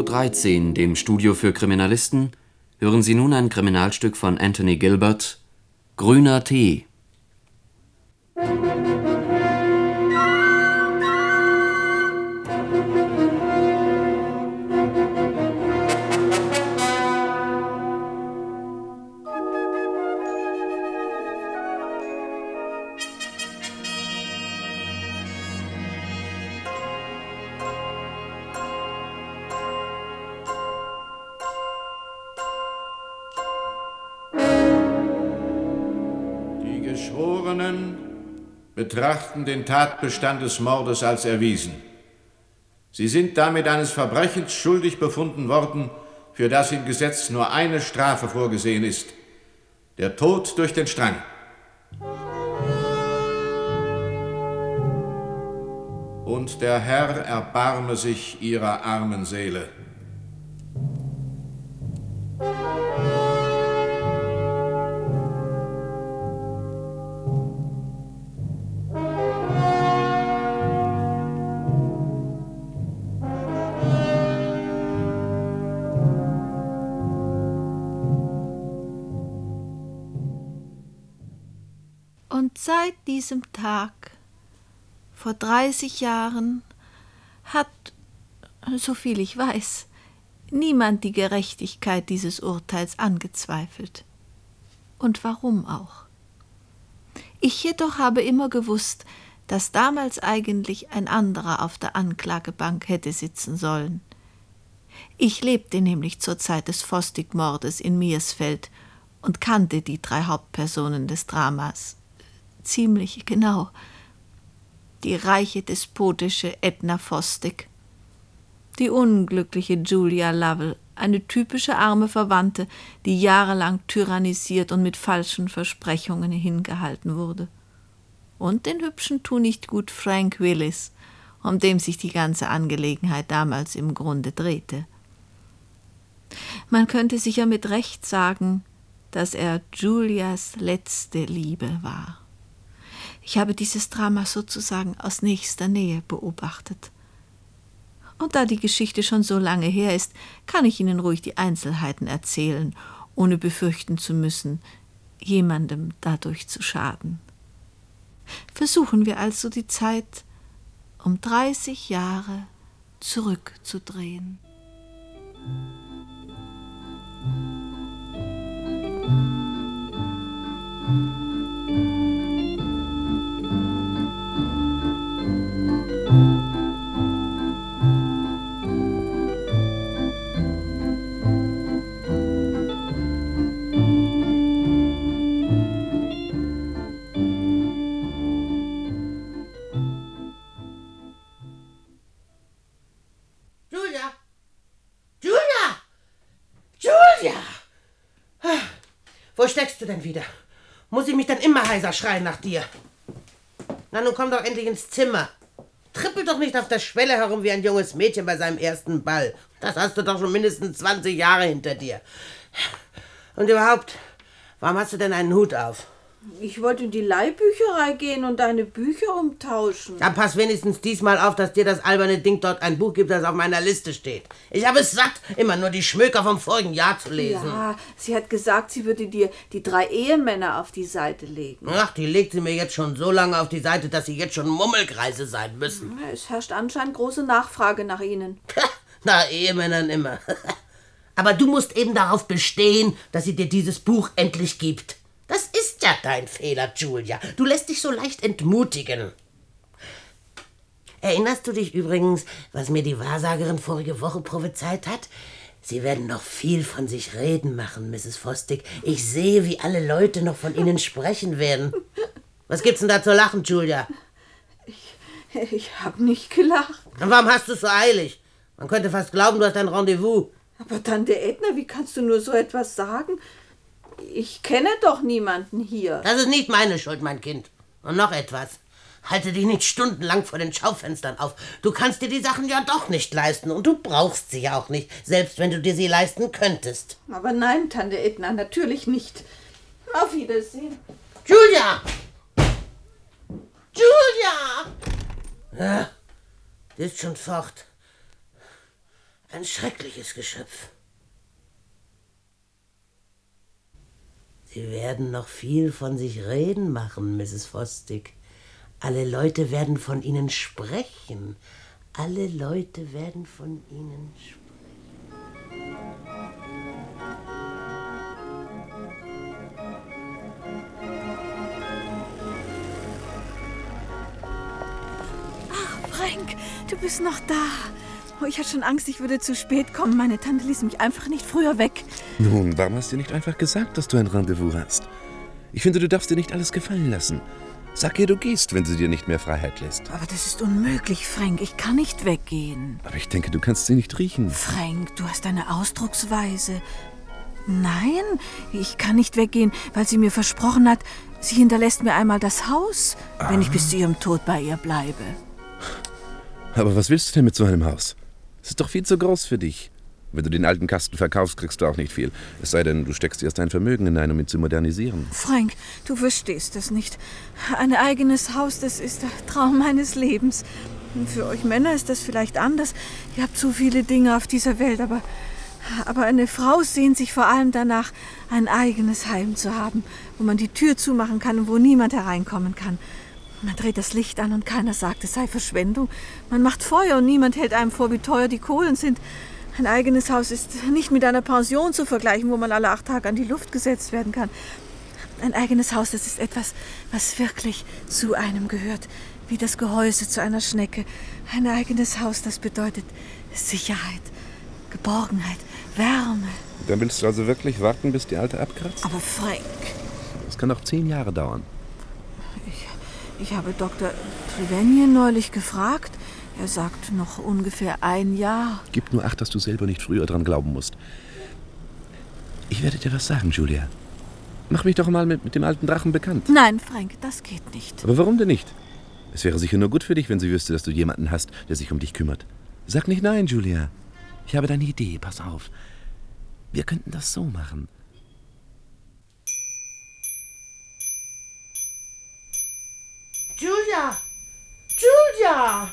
13, dem Studio für Kriminalisten, hören Sie nun ein Kriminalstück von Anthony Gilbert, Grüner Tee. Die Geschworenen betrachten den Tatbestand des Mordes als erwiesen. Sie sind damit eines Verbrechens schuldig befunden worden, für das im Gesetz nur eine Strafe vorgesehen ist: der Tod durch den Strang. Und der Herr erbarme sich ihrer armen Seele. Und seit diesem Tag, vor 30 Jahren, hat, soviel ich weiß, niemand die Gerechtigkeit dieses Urteils angezweifelt. Und warum auch? Ich jedoch habe immer gewusst, dass damals eigentlich ein anderer auf der Anklagebank hätte sitzen sollen. Ich lebte nämlich zur Zeit des Fosdick-Mordes in Miersfeld und kannte die 3 Hauptpersonen des Dramas. Ziemlich genau. Die reiche, despotische Edna Fosdick, die unglückliche Julia Lovell, eine typische arme Verwandte, die jahrelang tyrannisiert und mit falschen Versprechungen hingehalten wurde, und den hübschen Tunichtgut Frank Willis, um den sich die ganze Angelegenheit damals im Grunde drehte. Man könnte sicher mit Recht sagen, dass er Julias letzte Liebe war. Ich habe dieses Drama sozusagen aus nächster Nähe beobachtet. Und da die Geschichte schon so lange her ist, kann ich Ihnen ruhig die Einzelheiten erzählen, ohne befürchten zu müssen, jemandem dadurch zu schaden. Versuchen wir also die Zeit um 30 Jahre zurückzudrehen. Wo steckst du denn wieder? Muss ich mich dann immer heiser schreien nach dir? Na, nun komm doch endlich ins Zimmer. Trippel doch nicht auf der Schwelle herum wie ein junges Mädchen bei seinem ersten Ball. Das hast du doch schon mindestens 20 Jahre hinter dir. Und überhaupt, warum hast du denn einen Hut auf? Ich wollte in die Leihbücherei gehen und deine Bücher umtauschen. Dann pass wenigstens diesmal auf, dass dir das alberne Ding dort ein Buch gibt, das auf meiner Liste steht. Ich habe es satt, immer nur die Schmöker vom vorigen Jahr zu lesen. Ja, sie hat gesagt, sie würde dir die 3 Ehemänner auf die Seite legen. Ach, die legt sie mir jetzt schon so lange auf die Seite, dass sie jetzt schon Mummelkreise sein müssen. Es herrscht anscheinend große Nachfrage nach ihnen. Na, Ehemännern immer. Aber du musst eben darauf bestehen, dass sie dir dieses Buch endlich gibt. Das ist ja dein Fehler, Julia. Du lässt dich so leicht entmutigen. Erinnerst du dich übrigens, was mir die Wahrsagerin vorige Woche prophezeit hat? Sie werden noch viel von sich reden machen, Mrs. Fosdick. Ich sehe, wie alle Leute noch von Ihnen sprechen werden. Was gibt's denn da zu lachen, Julia? Ich habe nicht gelacht. Und warum hast du es so eilig? Man könnte fast glauben, du hast ein Rendezvous. Aber Tante Edna, wie kannst du nur so etwas sagen? Ich kenne doch niemanden hier. Das ist nicht meine Schuld, mein Kind. Und noch etwas. Halte dich nicht stundenlang vor den Schaufenstern auf. Du kannst dir die Sachen ja doch nicht leisten und du brauchst sie ja auch nicht, selbst wenn du dir sie leisten könntest. Aber nein, Tante Edna, natürlich nicht. Auf Wiedersehen. Julia! Julia! Ja, die ist schon fort. Ein schreckliches Geschöpf. Sie werden noch viel von sich reden machen, Mrs. Fosdick. Alle Leute werden von Ihnen sprechen. Alle Leute werden von Ihnen sprechen. Frank, du bist noch da. Oh, ich hatte schon Angst, ich würde zu spät kommen. Meine Tante ließ mich einfach nicht früher weg. Nun, warum hast du nicht einfach gesagt, dass du ein Rendezvous hast? Ich finde, du darfst dir nicht alles gefallen lassen. Sag ihr, du gehst, wenn sie dir nicht mehr Freiheit lässt. Aber das ist unmöglich, Frank. Ich kann nicht weggehen. Aber ich denke, du kannst sie nicht riechen. Frank, du hast eine Ausdrucksweise. Nein, ich kann nicht weggehen, weil sie mir versprochen hat, sie hinterlässt mir einmal das Haus, wenn ich bis zu ihrem Tod bei ihr bleibe. Aber was willst du denn mit so einem Haus? Es ist doch viel zu groß für dich. Wenn du den alten Kasten verkaufst, kriegst du auch nicht viel. Es sei denn, du steckst erst dein Vermögen hinein, um ihn zu modernisieren. Frank, du verstehst das nicht. Ein eigenes Haus, das ist der Traum meines Lebens. Für euch Männer ist das vielleicht anders. Ihr habt so viele Dinge auf dieser Welt, aber eine Frau sehnt sich vor allem danach, ein eigenes Heim zu haben, wo man die Tür zumachen kann und wo niemand hereinkommen kann. Man dreht das Licht an und keiner sagt, es sei Verschwendung. Man macht Feuer und niemand hält einem vor, wie teuer die Kohlen sind. Ein eigenes Haus ist nicht mit einer Pension zu vergleichen, wo man alle 8 Tage an die Luft gesetzt werden kann. Ein eigenes Haus, das ist etwas, was wirklich zu einem gehört, wie das Gehäuse zu einer Schnecke. Ein eigenes Haus, das bedeutet Sicherheit, Geborgenheit, Wärme. Dann willst du also wirklich warten, bis die Alte abkratzt? Aber Frank... Das kann auch 10 Jahre dauern. Ich habe Dr. Trevanion neulich gefragt. Er sagt noch ungefähr 1 Jahr. Gib nur Acht, dass du selber nicht früher dran glauben musst. Ich werde dir was sagen, Julia. Mach mich doch mal mit dem alten Drachen bekannt. Nein, Frank, das geht nicht. Aber warum denn nicht? Es wäre sicher nur gut für dich, wenn sie wüsste, dass du jemanden hast, der sich um dich kümmert. Sag nicht nein, Julia. Ich habe deine Idee, pass auf. Wir könnten das so machen. Julia! Julia!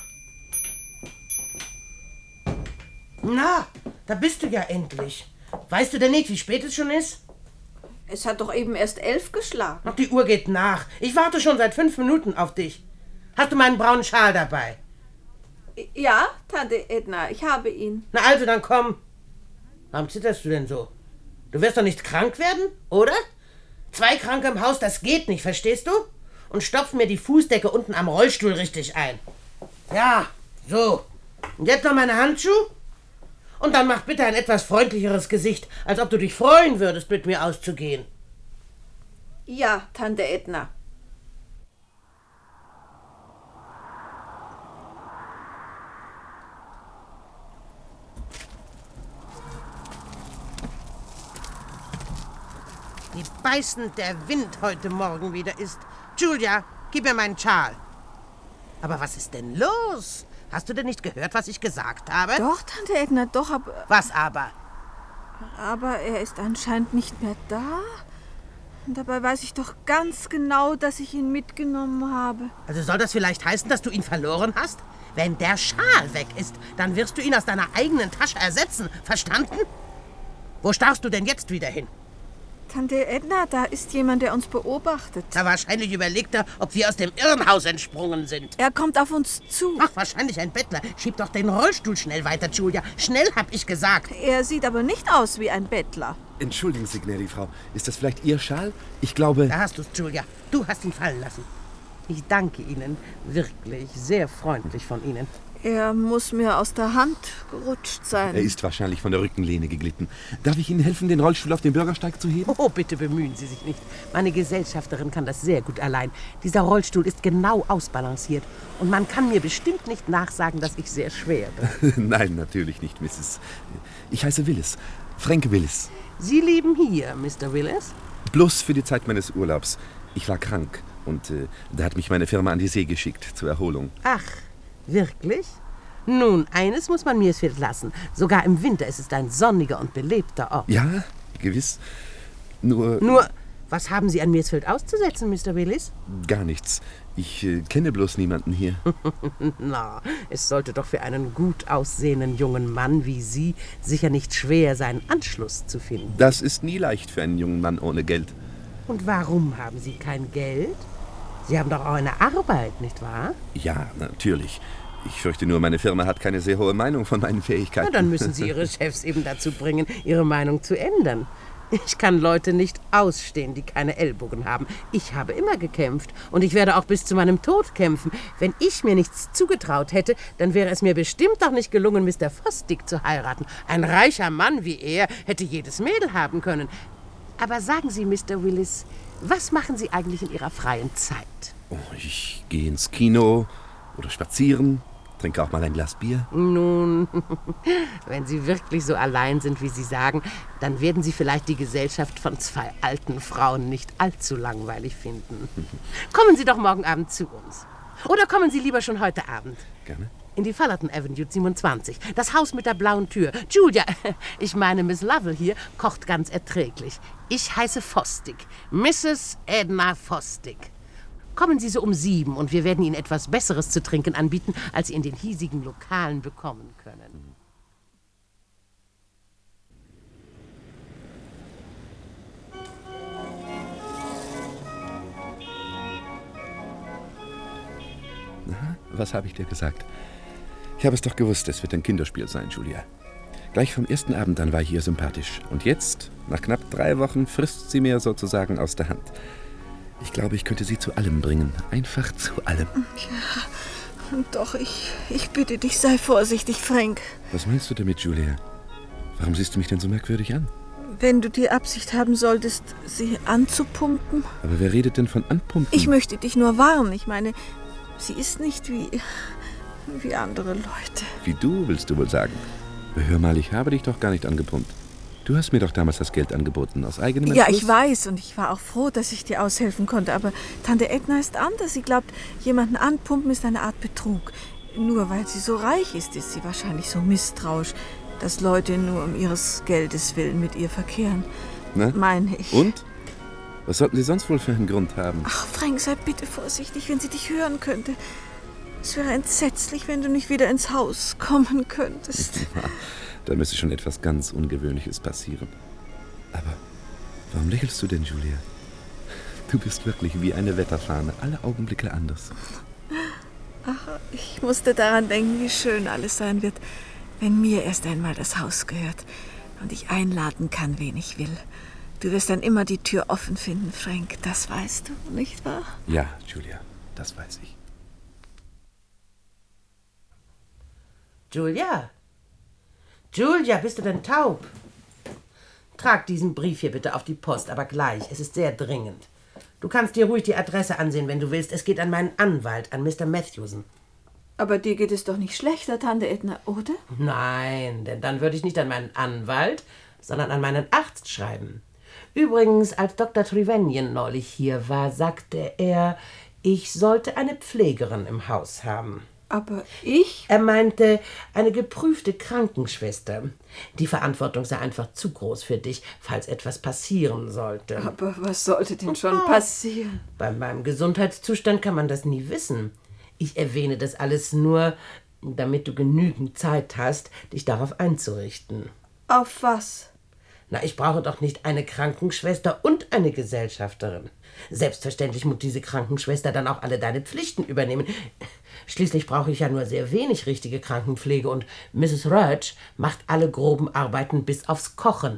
Na, da bist du ja endlich. Weißt du denn nicht, wie spät es schon ist? Es hat doch eben erst 11 geschlagen. Ach, die Uhr geht nach. Ich warte schon seit 5 Minuten auf dich. Hast du meinen braunen Schal dabei? Ja, Tante Edna, ich habe ihn. Na also, dann komm. Warum zitterst du denn so? Du wirst doch nicht krank werden, oder? 2 Kranke im Haus, das geht nicht, verstehst du? Und stopf mir die Fußdecke unten am Rollstuhl richtig ein. Ja, so. Und jetzt noch meine Handschuhe? Und dann mach bitte ein etwas freundlicheres Gesicht, als ob du dich freuen würdest, mit mir auszugehen. Ja, Tante Edna. Wie beißend der Wind heute Morgen wieder ist. Julia, gib mir meinen Schal. Aber was ist denn los? Hast du denn nicht gehört, was ich gesagt habe? Doch, Tante Edna, doch, aber... Was aber? Aber er ist anscheinend nicht mehr da. Und dabei weiß ich doch ganz genau, dass ich ihn mitgenommen habe. Also soll das vielleicht heißen, dass du ihn verloren hast? Wenn der Schal weg ist, dann wirst du ihn aus deiner eigenen Tasche ersetzen. Verstanden? Wo starrst du denn jetzt wieder hin? Tante Edna, da ist jemand, der uns beobachtet. Na, wahrscheinlich überlegt er, ob wir aus dem Irrenhaus entsprungen sind. Er kommt auf uns zu. Ach, wahrscheinlich ein Bettler. Schieb doch den Rollstuhl schnell weiter, Julia. Schnell, hab ich gesagt. Er sieht aber nicht aus wie ein Bettler. Entschuldigen Sie, gnädige Frau. Ist das vielleicht Ihr Schal? Ich glaube... Da hast du's, Julia. Du hast ihn fallen lassen. Ich danke Ihnen. Wirklich sehr freundlich von Ihnen. Er muss mir aus der Hand gerutscht sein. Er ist wahrscheinlich von der Rückenlehne geglitten. Darf ich Ihnen helfen, den Rollstuhl auf den Bürgersteig zu heben? Oh, bitte bemühen Sie sich nicht. Meine Gesellschafterin kann das sehr gut allein. Dieser Rollstuhl ist genau ausbalanciert. Und man kann mir bestimmt nicht nachsagen, dass ich sehr schwer bin. Nein, natürlich nicht, Mrs. Ich heiße Willis. Frank Willis. Sie leben hier, Mr. Willis? Bloß für die Zeit meines Urlaubs. Ich war krank und da hat mich meine Firma an die See geschickt, zur Erholung. Ach, wirklich? Nun, eines muss man mir lassen. Sogar im Winter ist es ein sonniger und belebter Ort. Ja, gewiss. Nur, Was haben Sie an Mirsfeld auszusetzen, Mr. Willis? Gar nichts. Ich kenne bloß niemanden hier. Na, es sollte doch für einen gut aussehenden jungen Mann wie Sie sicher nicht schwer sein, Anschluss zu finden. Das ist nie leicht für einen jungen Mann ohne Geld. Und warum haben Sie kein Geld? Sie haben doch auch eine Arbeit, nicht wahr? Ja, natürlich. Ich fürchte nur, meine Firma hat keine sehr hohe Meinung von meinen Fähigkeiten. Na, dann müssen Sie Ihre Chefs eben dazu bringen, ihre Meinung zu ändern. Ich kann Leute nicht ausstehen, die keine Ellbogen haben. Ich habe immer gekämpft und ich werde auch bis zu meinem Tod kämpfen. Wenn ich mir nichts zugetraut hätte, dann wäre es mir bestimmt doch nicht gelungen, Mr. Fosdick zu heiraten. Ein reicher Mann wie er hätte jedes Mädel haben können. Aber sagen Sie, Mr. Willis, was machen Sie eigentlich in Ihrer freien Zeit? Oh, ich gehe ins Kino oder spazieren, trinke auch mal ein Glas Bier. Nun, wenn Sie wirklich so allein sind, wie Sie sagen, dann werden Sie vielleicht die Gesellschaft von 2 alten Frauen nicht allzu langweilig finden. Kommen Sie doch morgen Abend zu uns. Oder kommen Sie lieber schon heute Abend. Gerne. In die Fullerton Avenue 27. Das Haus mit der blauen Tür. Julia, ich meine Miss Lovell hier, kocht ganz erträglich. Ich heiße Fosdick. Mrs. Edna Fosdick. Kommen Sie so um 7 und wir werden Ihnen etwas Besseres zu trinken anbieten, als Sie in den hiesigen Lokalen bekommen können. Na, was habe ich dir gesagt? Ich habe es doch gewusst, es wird ein Kinderspiel sein, Julia. Gleich vom ersten Abend an war ich ihr sympathisch. Und jetzt, nach knapp 3 Wochen, frisst sie mir sozusagen aus der Hand. Ich glaube, ich könnte sie zu allem bringen. Einfach zu allem. Ja, doch, ich bitte dich, sei vorsichtig, Frank. Was meinst du damit, Julia? Warum siehst du mich denn so merkwürdig an? Wenn du die Absicht haben solltest, sie anzupumpen. Aber wer redet denn von anpumpen? Ich möchte dich nur warnen. Ich meine, sie ist nicht wie andere Leute. Wie du, willst du wohl sagen? Aber hör mal, ich habe dich doch gar nicht angepumpt. Du hast mir doch damals das Geld angeboten, aus eigenem Entschluss. Ja, ich weiß und ich war auch froh, dass ich dir aushelfen konnte. Aber Tante Edna ist anders. Sie glaubt, jemanden anpumpen ist eine Art Betrug. Nur weil sie so reich ist, ist sie wahrscheinlich so misstrauisch, dass Leute nur um ihres Geldes willen mit ihr verkehren. Na? Meine ich. Und? Was sollten sie sonst wohl für einen Grund haben? Ach, Frank, sei bitte vorsichtig, wenn sie dich hören könnte. Es wäre entsetzlich, wenn du nicht wieder ins Haus kommen könntest. Da müsste schon etwas ganz Ungewöhnliches passieren. Aber warum lächelst du denn, Julia? Du bist wirklich wie eine Wetterfahne, alle Augenblicke anders. Ach, ich musste daran denken, wie schön alles sein wird, wenn mir erst einmal das Haus gehört und ich einladen kann, wen ich will. Du wirst dann immer die Tür offen finden, Frank. Das weißt du, nicht wahr? Ja, Julia, das weiß ich. Julia? Julia, bist du denn taub? Trag diesen Brief hier bitte auf die Post, aber gleich. Es ist sehr dringend. Du kannst dir ruhig die Adresse ansehen, wenn du willst. Es geht an meinen Anwalt, an Mr. Matthewson. Aber dir geht es doch nicht schlechter, Tante Edna, oder? Nein, denn dann würde ich nicht an meinen Anwalt, sondern an meinen Arzt schreiben. Übrigens, als Dr. Trevanion neulich hier war, sagte er, ich sollte eine Pflegerin im Haus haben. Aber ich? Er meinte, eine geprüfte Krankenschwester. Die Verantwortung sei einfach zu groß für dich, falls etwas passieren sollte. Aber was sollte denn schon passieren? Bei meinem Gesundheitszustand kann man das nie wissen. Ich erwähne das alles nur, damit du genügend Zeit hast, dich darauf einzurichten. Auf was? Na, ich brauche doch nicht eine Krankenschwester und eine Gesellschafterin. Selbstverständlich muss diese Krankenschwester dann auch alle deine Pflichten übernehmen. Schließlich brauche ich ja nur sehr wenig richtige Krankenpflege und Mrs. Rudge macht alle groben Arbeiten bis aufs Kochen.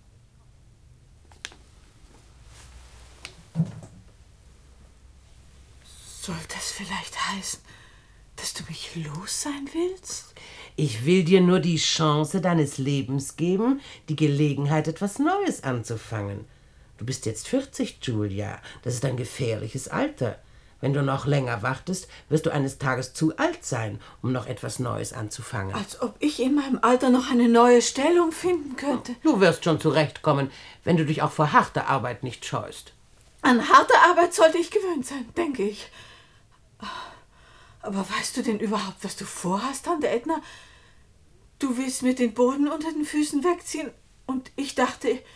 Soll das vielleicht heißen, dass du mich los sein willst? Ich will dir nur die Chance deines Lebens geben, die Gelegenheit, etwas Neues anzufangen. Du bist jetzt 40, Julia. Das ist ein gefährliches Alter. Wenn du noch länger wartest, wirst du eines Tages zu alt sein, um noch etwas Neues anzufangen. Als ob ich in meinem Alter noch eine neue Stellung finden könnte. Du wirst schon zurechtkommen, wenn du dich auch vor harter Arbeit nicht scheust. An harte Arbeit sollte ich gewöhnt sein, denke ich. Aber weißt du denn überhaupt, was du vorhast, Tante Edna? Du willst mir den Boden unter den Füßen wegziehen und ich dachte,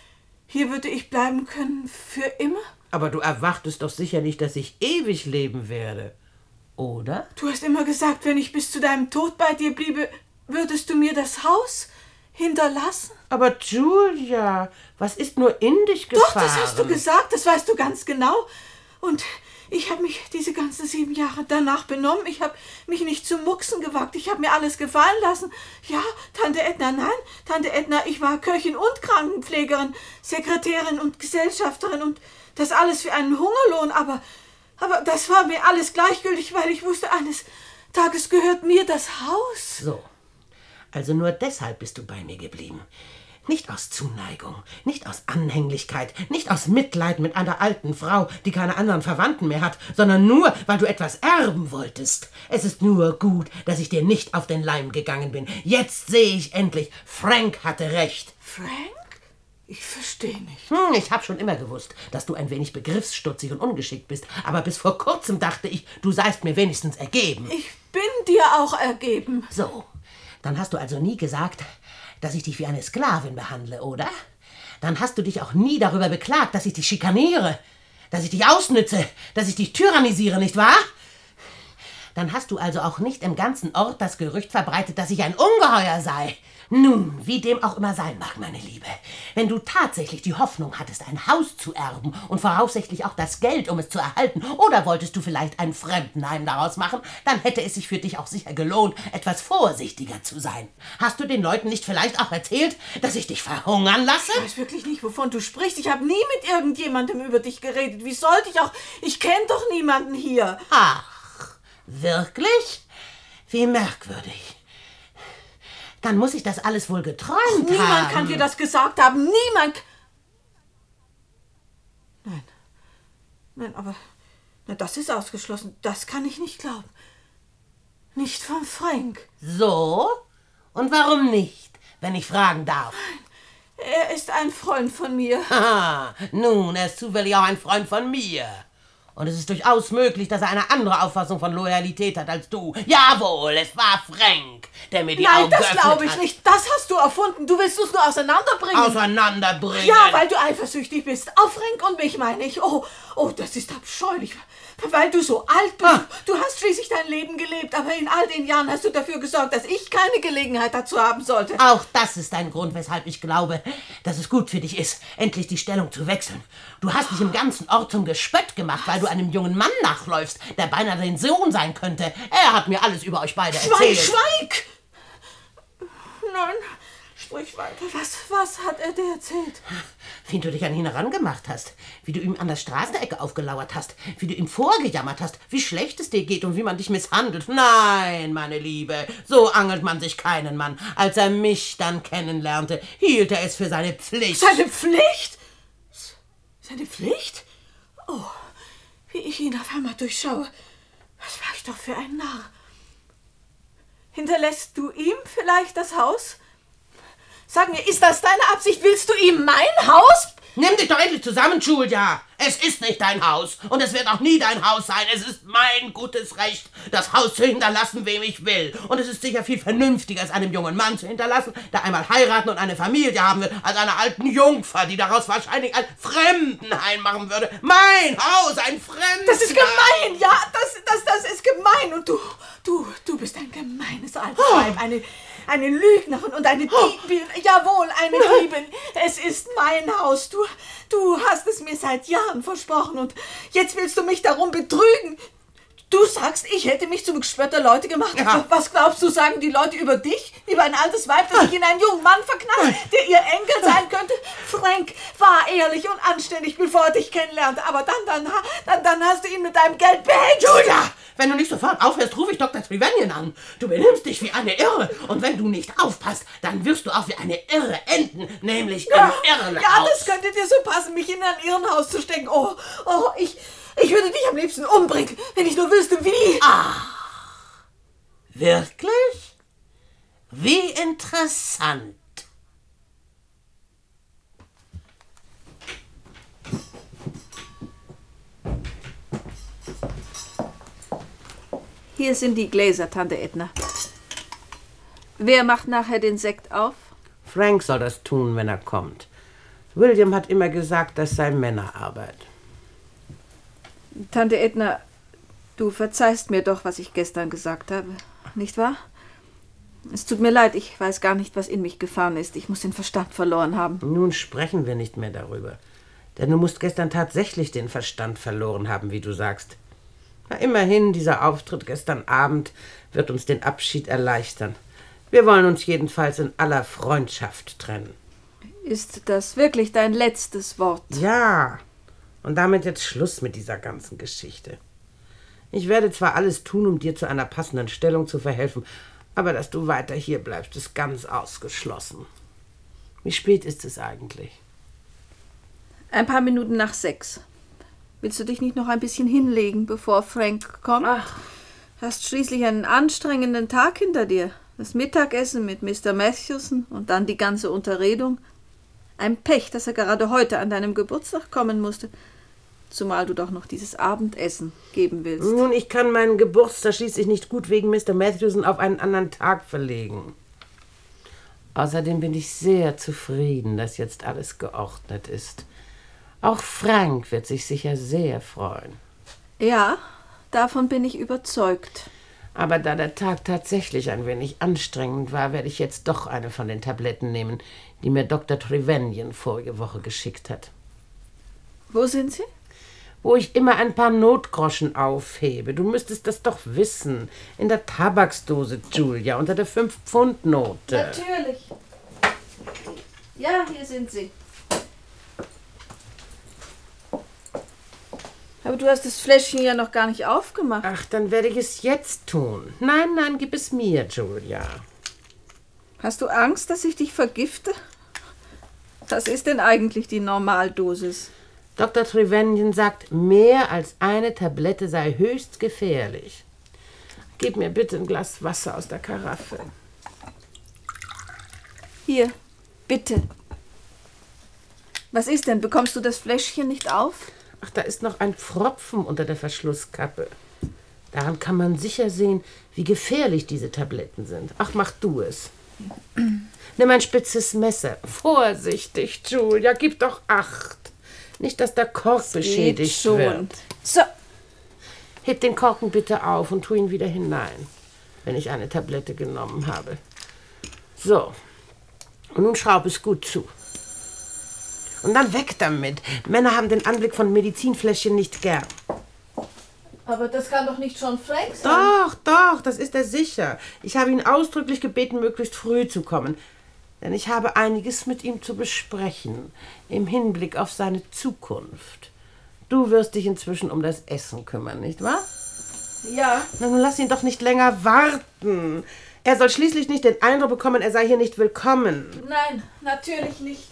Hier würde ich bleiben können für immer? Aber du erwartest doch sicher nicht, dass ich ewig leben werde, oder? Du hast immer gesagt, wenn ich bis zu deinem Tod bei dir bliebe, würdest du mir das Haus hinterlassen? Aber Julia, was ist nur in dich gefahren? Doch, das hast du gesagt, das weißt du ganz genau. Und ich habe mich diese ganzen 7 Jahre danach benommen. Ich habe mich nicht zu mucksen gewagt. Ich habe mir alles gefallen lassen. Ja, Tante Edna, nein, Tante Edna, ich war Köchin und Krankenpflegerin, Sekretärin und Gesellschafterin und das alles für einen Hungerlohn. Aber das war mir alles gleichgültig, weil ich wusste, eines Tages gehört mir das Haus. So, also nur deshalb bist du bei mir geblieben. Nicht aus Zuneigung, nicht aus Anhänglichkeit, nicht aus Mitleid mit einer alten Frau, die keine anderen Verwandten mehr hat, sondern nur, weil du etwas erben wolltest. Es ist nur gut, dass ich dir nicht auf den Leim gegangen bin. Jetzt sehe ich endlich, Frank hatte recht. Frank? Ich verstehe nicht. Ich habe schon immer gewusst, dass du ein wenig begriffsstutzig und ungeschickt bist. Aber bis vor kurzem dachte ich, du seist mir wenigstens ergeben. Ich bin dir auch ergeben. So, dann hast du also nie gesagt, dass ich dich wie eine Sklavin behandle, oder? Dann hast du dich auch nie darüber beklagt, dass ich dich schikaniere, dass ich dich ausnütze, dass ich dich tyrannisiere, nicht wahr? Dann hast du also auch nicht im ganzen Ort das Gerücht verbreitet, dass ich ein Ungeheuer sei. Nun, wie dem auch immer sein mag, meine Liebe, wenn du tatsächlich die Hoffnung hattest, ein Haus zu erben und voraussichtlich auch das Geld, um es zu erhalten, oder wolltest du vielleicht ein Fremdenheim daraus machen, dann hätte es sich für dich auch sicher gelohnt, etwas vorsichtiger zu sein. Hast du den Leuten nicht vielleicht auch erzählt, dass ich dich verhungern lasse? Ich weiß wirklich nicht, wovon du sprichst. Ich habe nie mit irgendjemandem über dich geredet. Wie sollte ich auch? Ich kenne doch niemanden hier. Ach, wirklich? Wie merkwürdig. Dann muss ich das alles wohl geträumt haben. Niemand kann dir das gesagt haben. Niemand. Nein, aber das ist ausgeschlossen. Das kann ich nicht glauben. Nicht von Frank. So? Und warum nicht, wenn ich fragen darf? Er ist ein Freund von mir. Aha, nun, er ist zufällig auch ein Freund von mir. Und es ist durchaus möglich, dass er eine andere Auffassung von Loyalität hat als du. Jawohl, es war Frank, der mir die Augen geöffnet hat. Nein, das glaube ich nicht. Das hast du erfunden. Du willst uns nur auseinanderbringen. Auseinanderbringen? Ja, weil du eifersüchtig bist. Auf Frank und mich, meine ich. Oh, das ist abscheulich. Weil du so alt bist. Du hast schließlich dein Leben gelebt, aber in all den Jahren hast du dafür gesorgt, dass ich keine Gelegenheit dazu haben sollte. Auch das ist ein Grund, weshalb ich glaube, dass es gut für dich ist, endlich die Stellung zu wechseln. Du hast dich im ganzen Ort zum Gespött gemacht, weil du einem jungen Mann nachläufst, der beinahe dein Sohn sein könnte. Er hat mir alles über euch beide erzählt. Schweig! Nein, sprich weiter. Was hat er dir erzählt? Wie du dich an ihn herangemacht hast, wie du ihm an der Straßenecke aufgelauert hast, wie du ihm vorgejammert hast, wie schlecht es dir geht und wie man dich misshandelt. Nein, meine Liebe, so angelt man sich keinen Mann. Als er mich dann kennenlernte, hielt er es für seine Pflicht. Seine Pflicht? Seine Pflicht? Oh, wie ich ihn auf einmal durchschaue. Was war ich doch für ein Narr. Hinterlässt du ihm vielleicht das Haus? Sag mir, ist das deine Absicht? Willst du ihm mein Haus? Nimm dich doch endlich zusammen, Julia. Es ist nicht dein Haus und es wird auch nie dein Haus sein. Es ist mein gutes Recht, das Haus zu hinterlassen, wem ich will. Und es ist sicher viel vernünftiger, es einem jungen Mann zu hinterlassen, der einmal heiraten und eine Familie haben will, als einer alten Jungfer, die daraus wahrscheinlich ein Fremdenheim machen würde. Mein Haus, ein Fremdenheim. Das ist gemein, ja, das ist gemein. Und du bist ein gemeines altes Weib, eine Lügnerin und eine Diebin. Jawohl, eine Diebin. Es ist mein Haus. Du hast es mir seit Jahren versprochen und jetzt willst du mich darum betrügen. Du sagst, ich hätte mich zum Gespött der Leute gemacht. Ja. Was glaubst du, sagen die Leute über dich? Über ein altes Weib, das sich in einen jungen Mann verknallt, der ihr Enkel sein könnte? Frank war ehrlich und anständig, bevor er dich kennenlernte. Aber dann hast du ihn mit deinem Geld behängt. Julia, wenn du nicht sofort aufhörst, rufe ich Dr. Trevanion an. Du benimmst dich wie eine Irre. Und wenn du nicht aufpasst, dann wirst du auch wie eine Irre enden. Nämlich im Irrenhaus. Ja, das könnte dir so passen, mich in ein Irrenhaus zu stecken. Oh, ich würde dich am liebsten umbringen, wenn ich nur wüsste, wie. Ach, wirklich? Wie interessant. Hier sind die Gläser, Tante Edna. Wer macht nachher den Sekt auf? Frank soll das tun, wenn er kommt. William hat immer gesagt, das sei Männerarbeit. Tante Edna, du verzeihst mir doch, was ich gestern gesagt habe, nicht wahr? Es tut mir leid, ich weiß gar nicht, was in mich gefahren ist. Ich muss den Verstand verloren haben. Nun sprechen wir nicht mehr darüber. Denn du musst gestern tatsächlich den Verstand verloren haben, wie du sagst. Na, immerhin, dieser Auftritt gestern Abend wird uns den Abschied erleichtern. Wir wollen uns jedenfalls in aller Freundschaft trennen. Ist das wirklich dein letztes Wort? Ja, und damit jetzt Schluss mit dieser ganzen Geschichte. Ich werde zwar alles tun, um dir zu einer passenden Stellung zu verhelfen, aber dass du weiter hier bleibst, ist ganz ausgeschlossen. Wie spät ist es eigentlich? Ein paar Minuten nach 6. Willst du dich nicht noch ein bisschen hinlegen, bevor Frank kommt? Ach. Hast schließlich einen anstrengenden Tag hinter dir. Das Mittagessen mit Mr. Matthewson und dann die ganze Unterredung. Ein Pech, dass er gerade heute an deinem Geburtstag kommen musste. Zumal du doch noch dieses Abendessen geben willst. Nun, ich kann meinen Geburtstag schließlich nicht gut wegen Mr. Matthewson auf einen anderen Tag verlegen. Außerdem bin ich sehr zufrieden, dass jetzt alles geordnet ist. Auch Frank wird sich sicher sehr freuen. Ja, davon bin ich überzeugt. Aber da der Tag tatsächlich ein wenig anstrengend war, werde ich jetzt doch eine von den Tabletten nehmen, die mir Dr. Trevanion vorige Woche geschickt hat. Wo sind sie? Wo ich immer ein paar Notgroschen aufhebe. Du müsstest das doch wissen. In der Tabaksdose, Julia, unter der 5-Pfund-Note. Natürlich. Ja, hier sind sie. Aber du hast das Fläschchen ja noch gar nicht aufgemacht. Ach, dann werde ich es jetzt tun. Nein, nein, gib es mir, Julia. Hast du Angst, dass ich dich vergifte? Was ist denn eigentlich die Normaldosis? Dr. Trevanion sagt, mehr als eine Tablette sei höchst gefährlich. Gib mir bitte ein Glas Wasser aus der Karaffe. Hier, bitte. Was ist denn? Bekommst du das Fläschchen nicht auf? Ach, da ist noch ein Pfropfen unter der Verschlusskappe. Daran kann man sicher sehen, wie gefährlich diese Tabletten sind. Ach, mach du es. Nimm ein spitzes Messer. Vorsichtig, Julia, gib doch Acht. Nicht, dass der Kork beschädigt wird. So. Heb den Korken bitte auf und tu ihn wieder hinein, wenn ich eine Tablette genommen habe. So. Und nun schraub es gut zu. Und dann weg damit. Männer haben den Anblick von Medizinfläschchen nicht gern. Aber das kann doch nicht schon Frank sein. Doch, doch, das ist er sicher. Ich habe ihn ausdrücklich gebeten, möglichst früh zu kommen. Denn ich habe einiges mit ihm zu besprechen, im Hinblick auf seine Zukunft. Du wirst dich inzwischen um das Essen kümmern, nicht wahr? Ja. Na, nun lass ihn doch nicht länger warten. Er soll schließlich nicht den Eindruck bekommen, er sei hier nicht willkommen. Nein, natürlich nicht.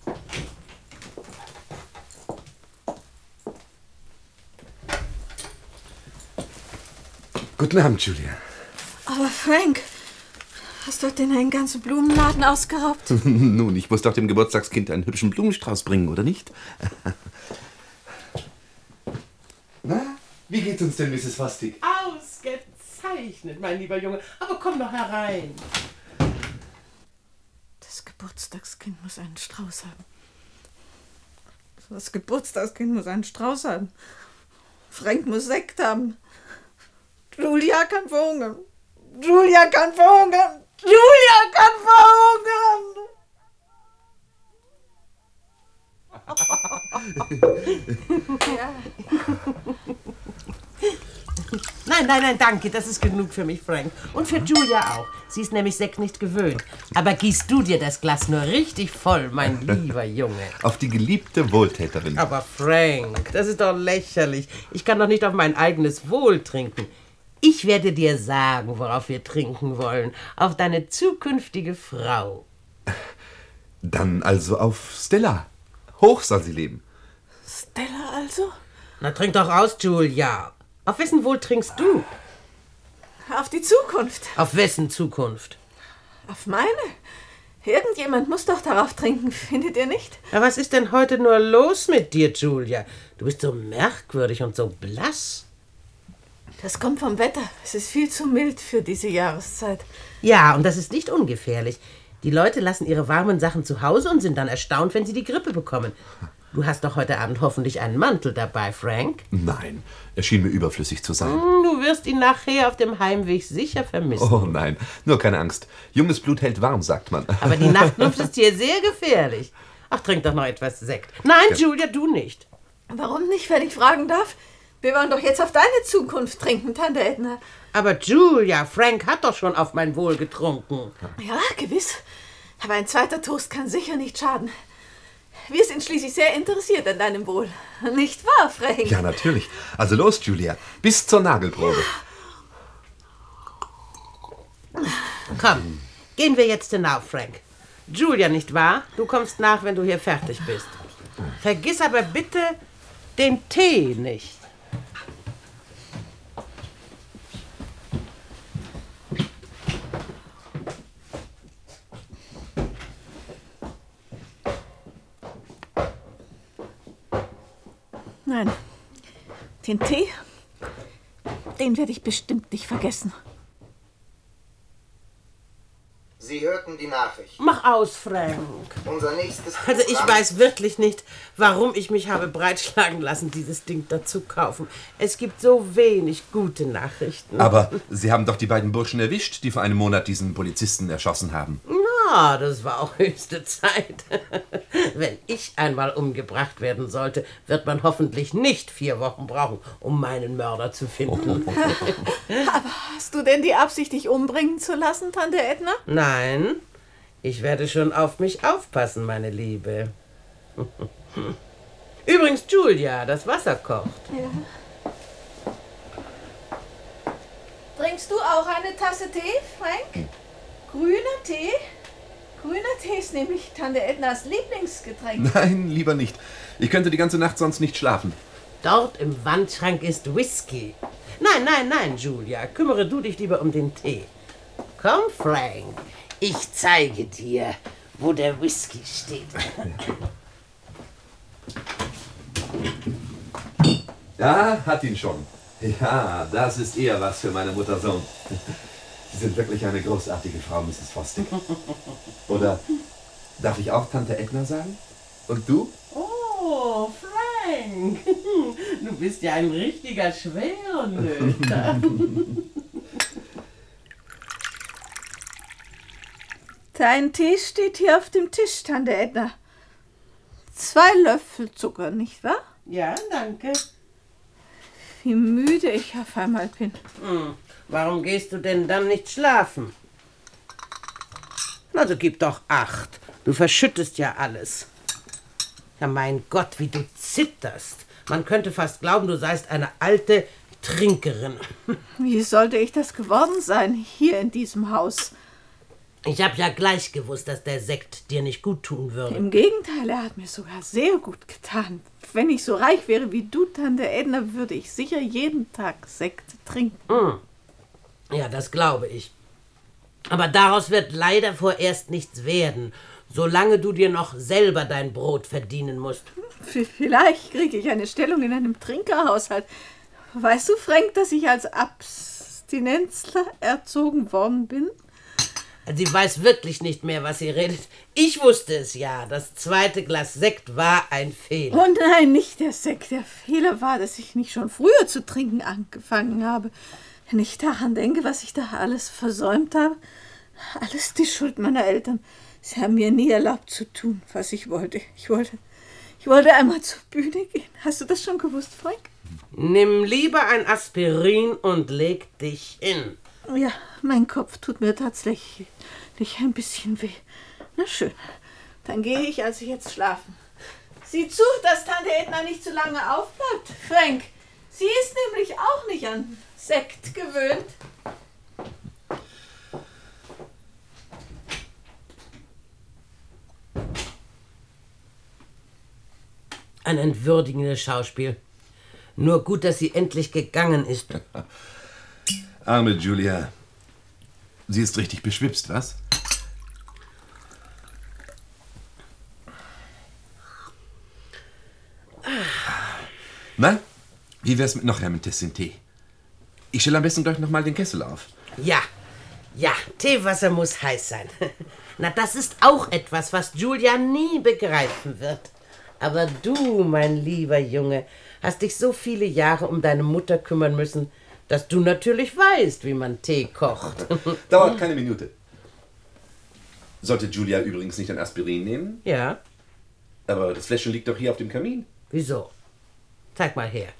Guten Abend, Julia. Aber Frank, hast du denn einen ganzen Blumenladen ausgeraubt? Nun, ich muss doch dem Geburtstagskind einen hübschen Blumenstrauß bringen, oder nicht? Na, wie geht's uns denn, Mrs. Fastig? Ausgezeichnet, mein lieber Junge. Aber komm doch herein. Das Geburtstagskind muss einen Strauß haben. Das Geburtstagskind muss einen Strauß haben. Frank muss Sekt haben. Julia kann verhungern. Julia kann verhungern. Julia kann verhungern. Ja. Nein, danke. Das ist genug für mich, Frank. Und für Julia auch. Sie ist nämlich Sekt nicht gewöhnt. Aber gießt du dir das Glas nur richtig voll, mein lieber Junge. Auf die geliebte Wohltäterin. Aber Frank, das ist doch lächerlich. Ich kann doch nicht auf mein eigenes Wohl trinken. Ich werde dir sagen, worauf wir trinken wollen. Auf deine zukünftige Frau. Dann also auf Stella. Hoch soll sie leben. Stella also? Na, trink doch aus, Julia. Auf wessen Wohl trinkst du? Auf die Zukunft. Auf wessen Zukunft? Auf meine? Irgendjemand muss doch darauf trinken, findet ihr nicht? Ja, was ist denn heute nur los mit dir, Julia? Du bist so merkwürdig und so blass. Das kommt vom Wetter. Es ist viel zu mild für diese Jahreszeit. Ja, und das ist nicht ungefährlich. Die Leute lassen ihre warmen Sachen zu Hause und sind dann erstaunt, wenn sie die Grippe bekommen. Du hast doch heute Abend hoffentlich einen Mantel dabei, Frank. Nein, er schien mir überflüssig zu sein. Du wirst ihn nachher auf dem Heimweg sicher vermissen. Oh nein, nur keine Angst. Junges Blut hält warm, sagt man. Aber die Nachtluft ist hier sehr gefährlich. Ach, trink doch noch etwas Sekt. Nein, Julia, du nicht. Warum nicht, wenn ich fragen darf? Wir wollen doch jetzt auf deine Zukunft trinken, Tante Edna. Aber Julia, Frank hat doch schon auf mein Wohl getrunken. Ja, gewiss. Aber ein zweiter Toast kann sicher nicht schaden. Wir sind schließlich sehr interessiert an deinem Wohl. Nicht wahr, Frank? Ja, natürlich. Also los, Julia. Bis zur Nagelprobe. Komm, gehen wir jetzt hinauf, Frank. Julia, nicht wahr? Du kommst nach, wenn du hier fertig bist. Vergiss aber bitte den Tee nicht. Nein, den Tee, den werde ich bestimmt nicht vergessen. Sie hörten die Nachricht. Mach aus, Frank. Unser nächstes Also ich Programm- weiß wirklich nicht, warum ich mich habe breitschlagen lassen, dieses Ding dazu kaufen. Es gibt so wenig gute Nachrichten. Aber Sie haben doch die beiden Burschen erwischt, die vor einem Monat diesen Polizisten erschossen haben. Na, das war auch höchste Zeit. Wenn ich einmal umgebracht werden sollte, wird man hoffentlich nicht 4 Wochen brauchen, um meinen Mörder zu finden. Aber hast du denn die Absicht, dich umbringen zu lassen, Tante Edna? Nein, ich werde schon auf mich aufpassen, meine Liebe. Übrigens, Julia, das Wasser kocht. Ja. Trinkst du auch eine Tasse Tee, Frank? Grüner Tee? Grüner Tee ist nämlich Tante Ednas Lieblingsgetränk. Nein, lieber nicht. Ich könnte die ganze Nacht sonst nicht schlafen. Dort im Wandschrank ist Whisky. Nein, nein, nein, Julia, kümmere du dich lieber um den Tee. Komm, Frank, ich zeige dir, wo der Whisky steht. Da hat ihn schon. Ja, das ist eher was für meine Muttersohn. Sie sind wirklich eine großartige Frau, Mrs. Fosdick. Oder darf ich auch Tante Edna sagen? Und du? Oh, Frank, du bist ja ein richtiger Schwernöter. Dein Tee steht hier auf dem Tisch, Tante Edna. 2 Löffel Zucker, nicht wahr? Ja, danke. Wie müde ich auf einmal bin. Warum gehst du denn dann nicht schlafen? Also gib doch Acht. Du verschüttest ja alles. Ja, mein Gott, wie du zitterst. Man könnte fast glauben, du seist eine alte Trinkerin. Wie sollte ich das geworden sein, hier in diesem Haus? Ich habe ja gleich gewusst, dass der Sekt dir nicht gut tun würde. Im Gegenteil, er hat mir sogar sehr gut getan. Wenn ich so reich wäre wie du, Tante Edna, würde ich sicher jeden Tag Sekt trinken. Ja, das glaube ich. Aber daraus wird leider vorerst nichts werden, solange du dir noch selber dein Brot verdienen musst. Vielleicht kriege ich eine Stellung in einem Trinkerhaushalt. Weißt du, Frank, dass ich als Abstinenzler erzogen worden bin? Sie weiß wirklich nicht mehr, was sie redet. Ich wusste es ja. Das 2. Glas Sekt war ein Fehler. Oh nein, nicht der Sekt. Der Fehler war, dass ich nicht schon früher zu trinken angefangen habe. Wenn ich daran denke, was ich da alles versäumt habe, alles die Schuld meiner Eltern. Sie haben mir nie erlaubt zu tun, was ich wollte. Ich wollte einmal zur Bühne gehen. Hast du das schon gewusst, Frank? Nimm lieber ein Aspirin und leg dich hin. Ja, mein Kopf tut mir tatsächlich ein bisschen weh. Na schön, dann gehe ich also jetzt schlafen. Sieh zu, dass Tante Edna nicht zu lange aufbleibt, Frank. Sie ist nämlich auch nicht an Sekt gewöhnt. Ein entwürdigendes Schauspiel. Nur gut, dass sie endlich gegangen ist. Arme Julia. Sie ist richtig beschwipst, was? Na, wie wär's mit noch einem Tessin Tee? Ich stelle am besten gleich noch mal den Kessel auf. Ja, Ja, Teewasser muss heiß sein. Na, das ist auch etwas, was Julia nie begreifen wird. Aber du, mein lieber Junge, hast dich so viele Jahre um deine Mutter kümmern müssen, dass du natürlich weißt, wie man Tee kocht. Dauert keine Minute. Sollte Julia übrigens nicht ein Aspirin nehmen? Ja? Aber das Fläschchen liegt doch hier auf dem Kamin. Wieso? Zeig mal her.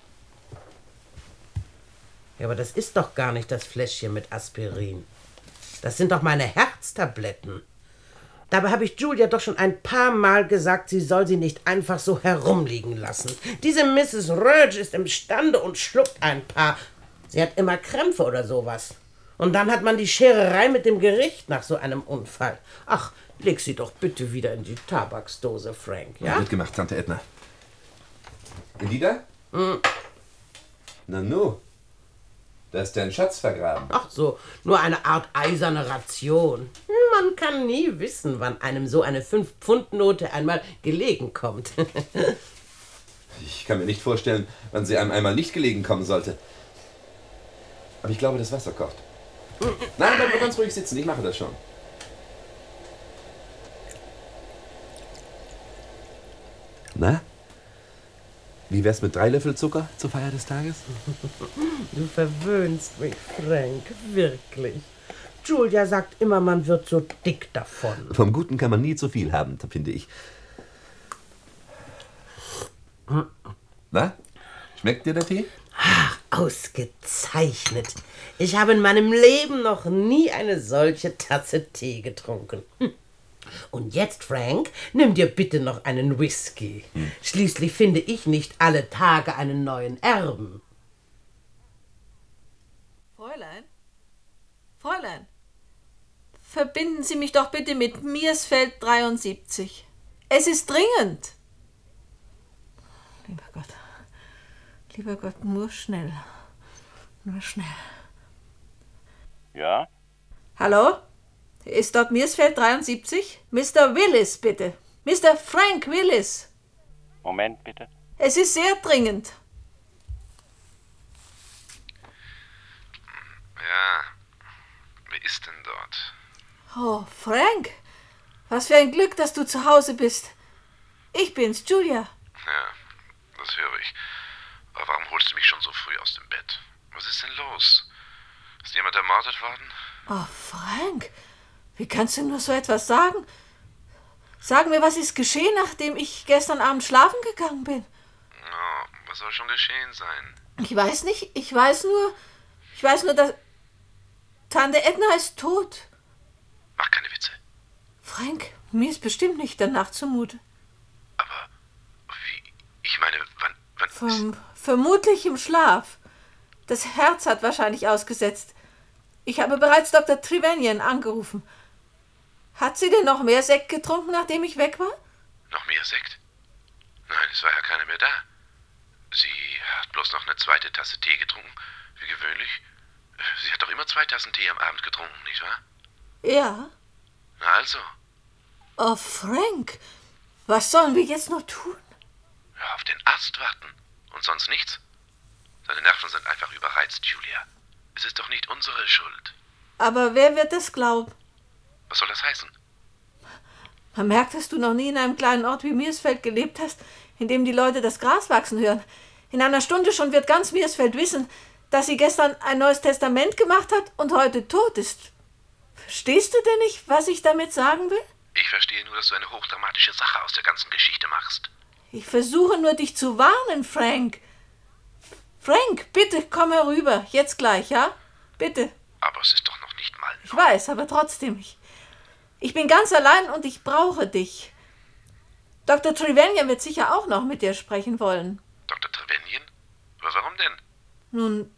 Ja, aber das ist doch gar nicht das Fläschchen mit Aspirin. Das sind doch meine Herztabletten. Dabei habe ich Julia doch schon ein paar Mal gesagt, sie soll sie nicht einfach so herumliegen lassen. Diese Mrs. Rurge ist imstande und schluckt ein paar. Sie hat immer Krämpfe oder sowas. Und dann hat man die Schererei mit dem Gericht nach so einem Unfall. Ach, leg sie doch bitte wieder in die Tabaksdose, Frank, ja? Wird gemacht, Tante Edna. Elida? Nanu, da ist dein Schatz vergraben. Ach so, nur eine Art eiserne Ration. Man kann nie wissen, wann einem so eine 5-Pfund-Note einmal gelegen kommt. Ich kann mir nicht vorstellen, wann sie einem einmal nicht gelegen kommen sollte. Aber ich glaube, das Wasser kocht. Nein, bleib nur ganz ruhig sitzen, ich mache das schon. Na? Wie wär's mit 3 Löffel Zucker zur Feier des Tages? Du verwöhnst mich, Frank, wirklich. Julia sagt immer, man wird so dick davon. Vom Guten kann man nie zu viel haben, finde ich. Na? Schmeckt dir der Tee? Ach, ausgezeichnet. Ich habe in meinem Leben noch nie eine solche Tasse Tee getrunken. Und jetzt, Frank, nimm dir bitte noch einen Whisky. Schließlich finde ich nicht alle Tage einen neuen Erben. Fräulein? Fräulein, verbinden Sie mich doch bitte mit Miersfeld 73. Es ist dringend. Lieber Gott, nur schnell. Nur schnell. Ja? Hallo? Ist dort Miersfeld 73? Mr. Willis, bitte. Mr. Frank Willis. Moment, bitte. Es ist sehr dringend. Ja, wer ist denn dort? Oh, Frank, was für ein Glück, dass du zu Hause bist. Ich bin's, Julia. Ja, das höre ich. Aber warum holst du mich schon so früh aus dem Bett? Was ist denn los? Ist jemand ermordet worden? Oh, Frank, wie kannst du nur so etwas sagen? Sag mir, was ist geschehen, nachdem ich gestern Abend schlafen gegangen bin? Oh, was soll schon geschehen sein? Ich weiß nicht, ich weiß nur, dass Tante Edna ist tot. Mach keine Witze. Frank, mir ist bestimmt nicht danach zumute. Aber wie? Ich meine, wann Vermutlich im Schlaf. Das Herz hat wahrscheinlich ausgesetzt. Ich habe bereits Dr. Trevanion angerufen. Hat sie denn noch mehr Sekt getrunken, nachdem ich weg war? Noch mehr Sekt? Nein, es war ja keiner mehr da. Sie hat bloß noch eine 2. Tasse Tee getrunken, wie gewöhnlich. Sie hat doch immer 2 Tassen Tee am Abend getrunken, nicht wahr? Ja. Na also. Oh, Frank, was sollen wir jetzt noch tun? Ja, auf den Arzt warten. Und sonst nichts. Seine Nerven sind einfach überreizt, Julia. Es ist doch nicht unsere Schuld. Aber wer wird das glauben? Was soll das heißen? Man merkt, dass du noch nie in einem kleinen Ort wie Miersfeld gelebt hast, in dem die Leute das Gras wachsen hören. In einer Stunde schon wird ganz Miersfeld wissen, dass sie gestern ein neues Testament gemacht hat und heute tot ist. Verstehst du denn nicht, was ich damit sagen will? Ich verstehe nur, dass du eine hochdramatische Sache aus der ganzen Geschichte machst. Ich versuche nur, dich zu warnen, Frank. Frank, bitte komm herüber. Jetzt gleich, ja? Bitte. Aber es ist doch noch nicht mal... Ich weiß, aber trotzdem. Ich bin ganz allein und ich brauche dich. Dr. Trevanion wird sicher auch noch mit dir sprechen wollen. Dr. Trevanion? Aber warum denn? Nun,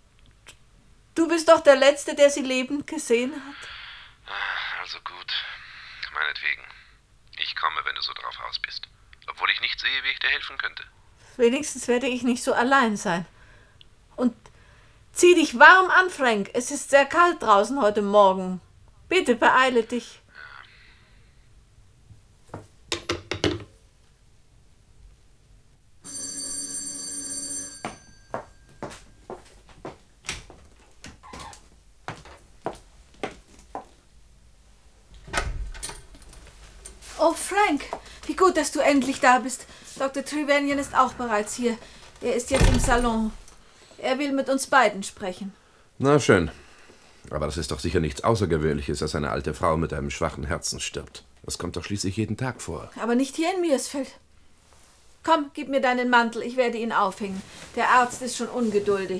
du bist doch der Letzte, der sie lebend gesehen hat. Also gut. Meinetwegen. Ich komme, wenn du so drauf aus bist. Obwohl ich nicht sehe, wie ich dir helfen könnte. Wenigstens werde ich nicht so allein sein. Und zieh dich warm an, Frank. Es ist sehr kalt draußen heute Morgen. Bitte beeile dich. Oh, Frank, wie gut, dass du endlich da bist. Dr. Trevanion ist auch bereits hier. Er ist jetzt im Salon. Er will mit uns beiden sprechen. Na schön. Aber das ist doch sicher nichts Außergewöhnliches, dass eine alte Frau mit einem schwachen Herzen stirbt. Das kommt doch schließlich jeden Tag vor. Aber nicht hier in Miersfeld. Komm, gib mir deinen Mantel, ich werde ihn aufhängen. Der Arzt ist schon ungeduldig.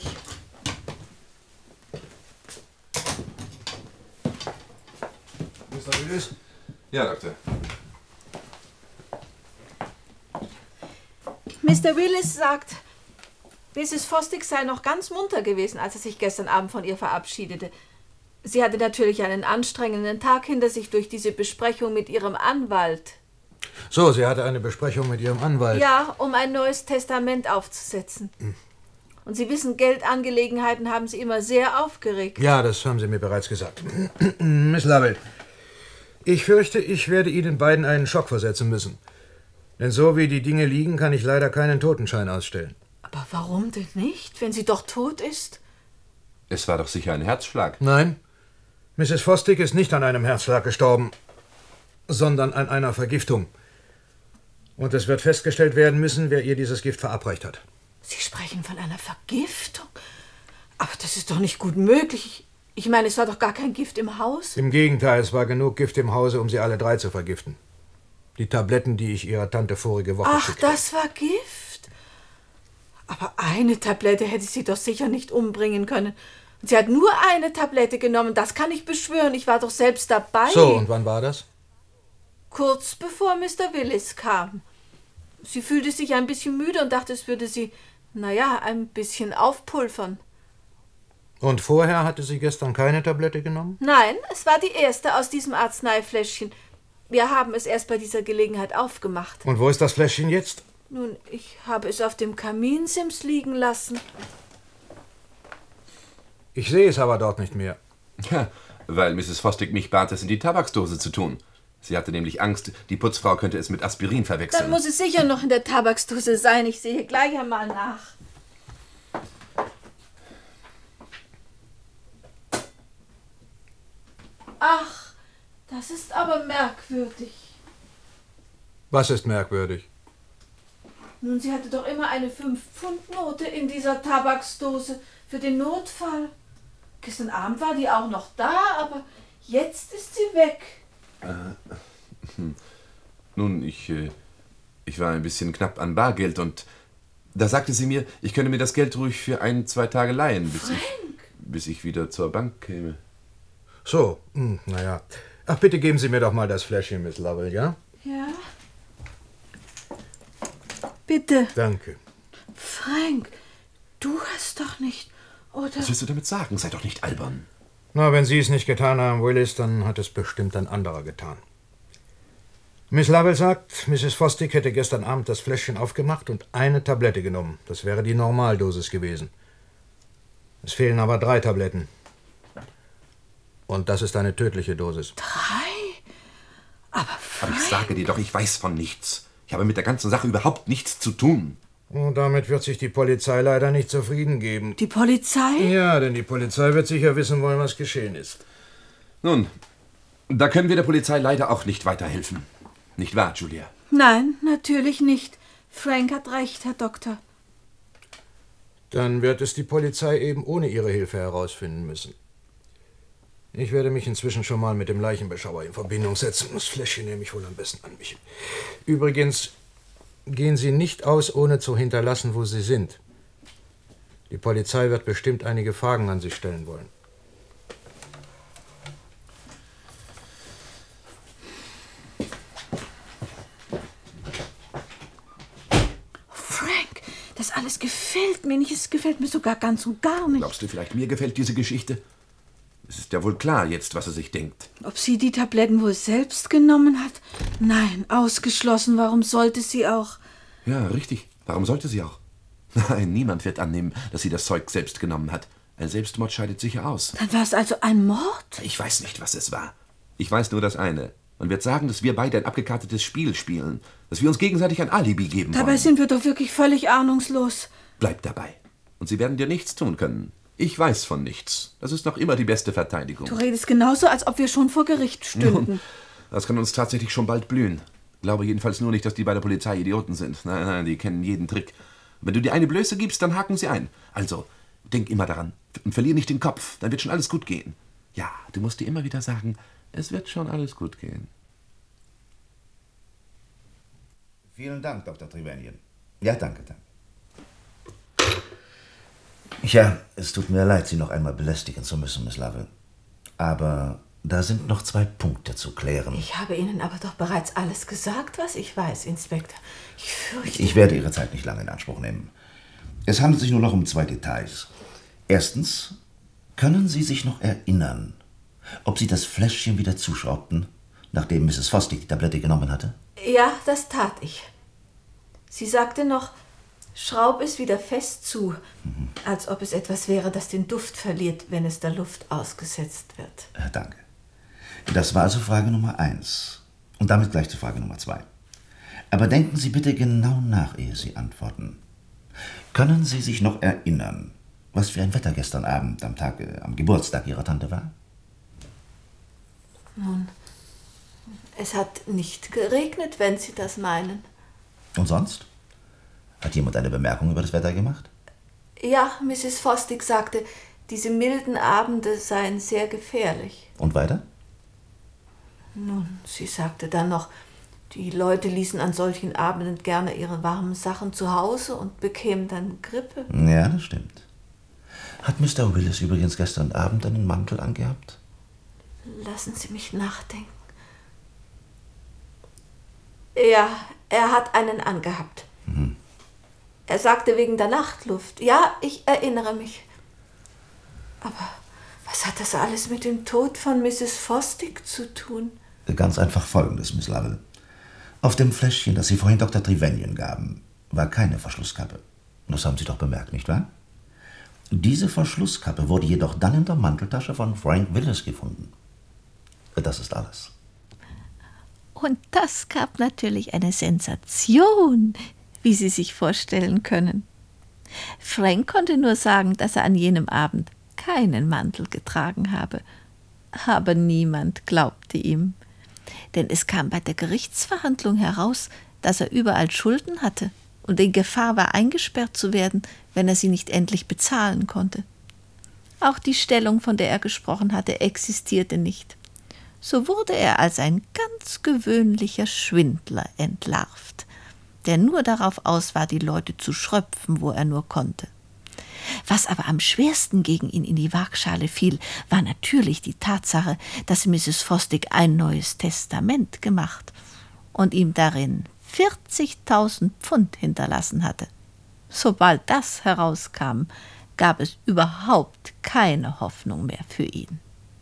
Mr. Willis? Ja, Doktor. Mr. Willis sagt, Mrs. Fosdick sei noch ganz munter gewesen, als er sich gestern Abend von ihr verabschiedete. Sie hatte natürlich einen anstrengenden Tag hinter sich durch diese Besprechung mit ihrem Anwalt. So, sie hatte eine Besprechung mit ihrem Anwalt. Ja, um ein neues Testament aufzusetzen. Und Sie wissen, Geldangelegenheiten haben Sie immer sehr aufgeregt. Ja, das haben Sie mir bereits gesagt. Miss Lovell, ich fürchte, ich werde Ihnen beiden einen Schock versetzen müssen. Denn so wie die Dinge liegen, kann ich leider keinen Totenschein ausstellen. Aber warum denn nicht, wenn sie doch tot ist? Es war doch sicher ein Herzschlag. Nein, Mrs. Fosdick ist nicht an einem Herzschlag gestorben, sondern an einer Vergiftung. Und es wird festgestellt werden müssen, wer ihr dieses Gift verabreicht hat. Sie sprechen von einer Vergiftung? Aber das ist doch nicht gut möglich. Ich meine, es war doch gar kein Gift im Haus. Im Gegenteil, es war genug Gift im Hause, um sie alle drei zu vergiften. Die Tabletten, die ich ihrer Tante vorige Woche schickte. Ach, das war Gift? Aber eine Tablette hätte sie doch sicher nicht umbringen können. Und sie hat nur eine Tablette genommen, das kann ich beschwören. Ich war doch selbst dabei. So, und wann war das? Kurz bevor Mr. Willis kam. Sie fühlte sich ein bisschen müde und dachte, es würde sie, ein bisschen aufpulvern. Und vorher hatte sie gestern keine Tablette genommen? Nein, es war die erste aus diesem Arzneifläschchen. Wir haben es erst bei dieser Gelegenheit aufgemacht. Und wo ist das Fläschchen jetzt? Nun, ich habe es auf dem Kaminsims liegen lassen. Ich sehe es aber dort nicht mehr. Ja, weil Mrs. Fosdick mich bat, es in die Tabaksdose zu tun. Sie hatte nämlich Angst, die Putzfrau könnte es mit Aspirin verwechseln. Dann muss es sicher noch in der Tabaksdose sein. Ich sehe gleich einmal nach. Ach, das ist aber merkwürdig. Was ist merkwürdig? Nun, sie hatte doch immer eine 5-Pfund-Note in dieser Tabaksdose für den Notfall. Gestern Abend war die auch noch da, aber jetzt ist sie weg. Nun, ich war ein bisschen knapp an Bargeld und da sagte sie mir, ich könne mir das Geld ruhig für 1-2 Tage leihen, bis ich wieder zur Bank käme. So, naja. Ach, bitte geben Sie mir doch mal das Fläschchen, Miss Lovell, ja? Ja. Bitte. Danke. Frank, du hast doch nicht, oder? Was willst du damit sagen? Sei doch nicht albern. Na, wenn Sie es nicht getan haben, Willis, dann hat es bestimmt ein anderer getan. Miss Lovell sagt, Mrs. Fosdick hätte gestern Abend das Fläschchen aufgemacht und eine Tablette genommen. Das wäre die Normaldosis gewesen. Es fehlen aber 3 Tabletten. Und das ist eine tödliche Dosis. 3? Aber ich sage dir doch, ich weiß von nichts. Ich habe mit der ganzen Sache überhaupt nichts zu tun. Und damit wird sich die Polizei leider nicht zufrieden geben. Die Polizei? Ja, denn die Polizei wird sicher wissen wollen, was geschehen ist. Nun, da können wir der Polizei leider auch nicht weiterhelfen. Nicht wahr, Julia? Nein, natürlich nicht. Frank hat recht, Herr Doktor. Dann wird es die Polizei eben ohne Ihre Hilfe herausfinden müssen. Ich werde mich inzwischen schon mal mit dem Leichenbeschauer in Verbindung setzen. Das Fläschchen nehme ich wohl am besten an mich. Übrigens, gehen Sie nicht aus, ohne zu hinterlassen, wo Sie sind. Die Polizei wird bestimmt einige Fragen an Sie stellen wollen. Frank, das alles gefällt mir nicht. Es gefällt mir sogar ganz und gar nicht. Glaubst du vielleicht, mir gefällt diese Geschichte? Es ist ja wohl klar jetzt, was er sich denkt. Ob sie die Tabletten wohl selbst genommen hat? Nein, ausgeschlossen. Warum sollte sie auch? Ja, richtig. Warum sollte sie auch? Nein, niemand wird annehmen, dass sie das Zeug selbst genommen hat. Ein Selbstmord scheidet sicher aus. Dann war es also ein Mord? Ich weiß nicht, was es war. Ich weiß nur das eine. Man wird sagen, dass wir beide ein abgekartetes Spiel spielen. Dass wir uns gegenseitig ein Alibi geben wollen. Dabei sind wir doch wirklich völlig ahnungslos. Bleib dabei. Und sie werden dir nichts tun können. Ich weiß von nichts. Das ist noch immer die beste Verteidigung. Du redest genauso, als ob wir schon vor Gericht stünden. Das kann uns tatsächlich schon bald blühen. Glaube jedenfalls nur nicht, dass die bei der Polizei Idioten sind. Nein, nein, die kennen jeden Trick. Wenn du dir eine Blöße gibst, dann haken sie ein. Also, denk immer daran und verlier nicht den Kopf, dann wird schon alles gut gehen. Ja, du musst dir immer wieder sagen, es wird schon alles gut gehen. Vielen Dank, Dr. Trevanion. Ja, danke, danke. Ja, es tut mir leid, Sie noch einmal belästigen zu müssen, Miss Lovell. Aber da sind noch 2 Punkte zu klären. Ich habe Ihnen aber doch bereits alles gesagt, was ich weiß, Inspektor. Ich fürchte... Ich werde Ihre Zeit nicht lange in Anspruch nehmen. Es handelt sich nur noch um 2 Details. Erstens, können Sie sich noch erinnern, ob Sie das Fläschchen wieder zuschraubten, nachdem Mrs. Fosdick die Tablette genommen hatte? Ja, das tat ich. Sie sagte noch, schraub es wieder fest zu, als ob es etwas wäre, das den Duft verliert, wenn es der Luft ausgesetzt wird. Danke. Das war also Frage Nummer 1. Und damit gleich zu Frage Nummer 2. Aber denken Sie bitte genau nach, ehe Sie antworten. Können Sie sich noch erinnern, was für ein Wetter gestern Abend am Geburtstag Ihrer Tante war? Nun, es hat nicht geregnet, wenn Sie das meinen. Und sonst? Hat jemand eine Bemerkung über das Wetter gemacht? Ja, Mrs. Fosdick sagte, diese milden Abende seien sehr gefährlich. Und weiter? Nun, sie sagte dann noch, die Leute ließen an solchen Abenden gerne ihre warmen Sachen zu Hause und bekämen dann Grippe. Ja, das stimmt. Hat Mr. Willis übrigens gestern Abend einen Mantel angehabt? Lassen Sie mich nachdenken. Ja, er hat einen angehabt. Er sagte wegen der Nachtluft. Ja, ich erinnere mich. Aber was hat das alles mit dem Tod von Mrs. Fosdick zu tun? Ganz einfach Folgendes, Miss Lovell. Auf dem Fläschchen, das Sie vorhin Dr. Trevanion gaben, war keine Verschlusskappe. Das haben Sie doch bemerkt, nicht wahr? Diese Verschlusskappe wurde jedoch dann in der Manteltasche von Frank Willis gefunden. Das ist alles. Und das gab natürlich eine Sensation, wie Sie sich vorstellen können. Frank konnte nur sagen, dass er an jenem Abend keinen Mantel getragen habe. Aber niemand glaubte ihm. Denn es kam bei der Gerichtsverhandlung heraus, dass er überall Schulden hatte und in Gefahr war, eingesperrt zu werden, wenn er sie nicht endlich bezahlen konnte. Auch die Stellung, von der er gesprochen hatte, existierte nicht. So wurde er als ein ganz gewöhnlicher Schwindler entlarvt, der nur darauf aus war, die Leute zu schröpfen, wo er nur konnte. Was aber am schwersten gegen ihn in die Waagschale fiel, war natürlich die Tatsache, dass Mrs. Fosdick ein neues Testament gemacht und ihm darin 40.000 Pfund hinterlassen hatte. Sobald das herauskam, gab es überhaupt keine Hoffnung mehr für ihn.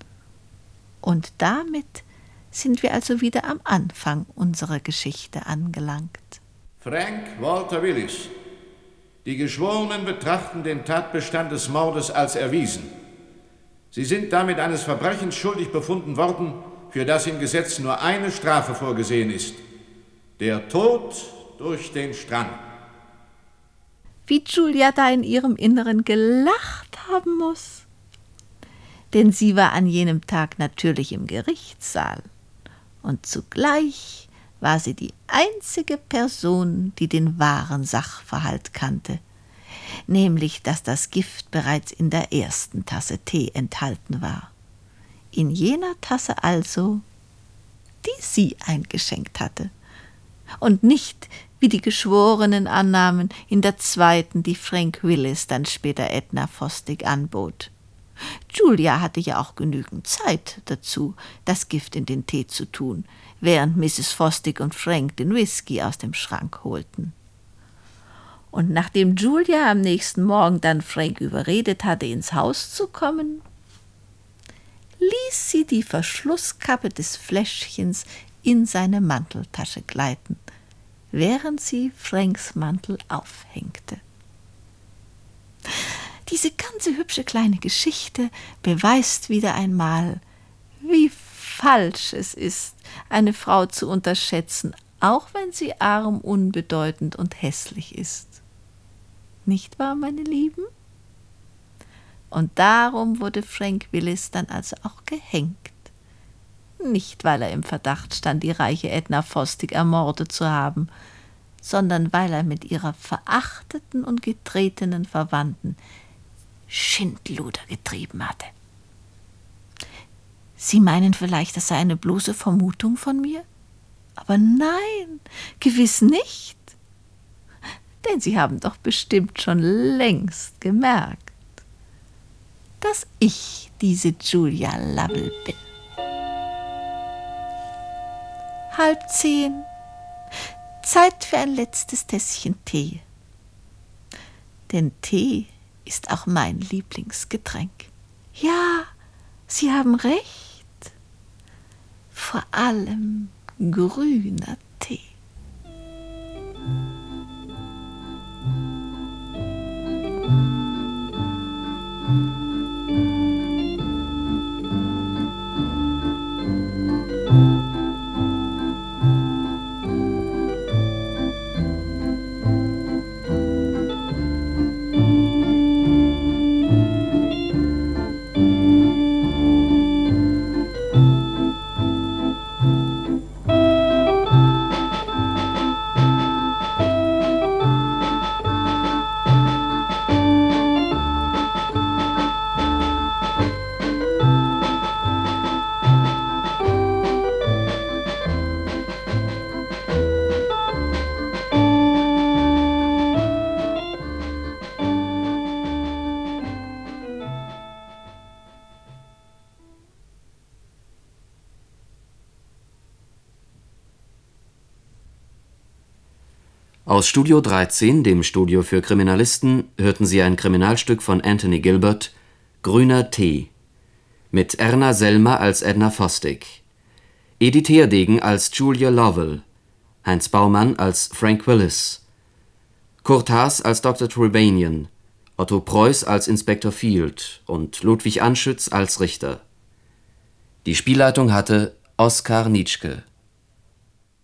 Und damit sind wir also wieder am Anfang unserer Geschichte angelangt. Frank Walter Willis. Die Geschworenen betrachten den Tatbestand des Mordes als erwiesen. Sie sind damit eines Verbrechens schuldig befunden worden, für das im Gesetz nur eine Strafe vorgesehen ist: der Tod durch den Strang. Wie Julia da in ihrem Inneren gelacht haben muss. Denn sie war an jenem Tag natürlich im Gerichtssaal. Und zugleich war sie die einzige Person, die den wahren Sachverhalt kannte, nämlich, dass das Gift bereits in der ersten Tasse Tee enthalten war. In jener Tasse also, die sie eingeschenkt hatte, und nicht, wie die Geschworenen annahmen, in der zweiten, die Frank Willis dann später Edna Fosdick anbot. Julia hatte ja auch genügend Zeit dazu, das Gift in den Tee zu tun, während Mrs. Fosdick und Frank den Whisky aus dem Schrank holten. Und nachdem Julia am nächsten Morgen dann Frank überredet hatte, ins Haus zu kommen, ließ sie die Verschlusskappe des Fläschchens in seine Manteltasche gleiten, während sie Franks Mantel aufhängte. Diese ganze hübsche kleine Geschichte beweist wieder einmal, wie falsch es ist, eine Frau zu unterschätzen, auch wenn sie arm, unbedeutend und hässlich ist. Nicht wahr, meine Lieben? Und darum wurde Frank Willis dann also auch gehängt. Nicht, weil er im Verdacht stand, die reiche Edna Fosdick ermordet zu haben, sondern weil er mit ihrer verachteten und getretenen Verwandten Schindluder getrieben hatte. Sie meinen vielleicht, das sei eine bloße Vermutung von mir? Aber nein, gewiss nicht. Denn Sie haben doch bestimmt schon längst gemerkt, dass ich diese Julia Lovell bin. 9:30. Zeit für ein letztes Tässchen Tee. Denn Tee ist auch mein Lieblingsgetränk. Ja, Sie haben recht. Vor allem grüner Tee. Aus Studio 13, dem Studio für Kriminalisten, hörten Sie ein Kriminalstück von Anthony Gilbert, Grüner Tee, mit Erna Selmer als Edna Fosdick, Edith Herdegen als Julia Lovell, Heinz Baumann als Frank Willis, Kurt Haas als Dr. Trevanion, Otto Preuß als Inspektor Field und Ludwig Anschütz als Richter. Die Spielleitung hatte Oskar Nitschke.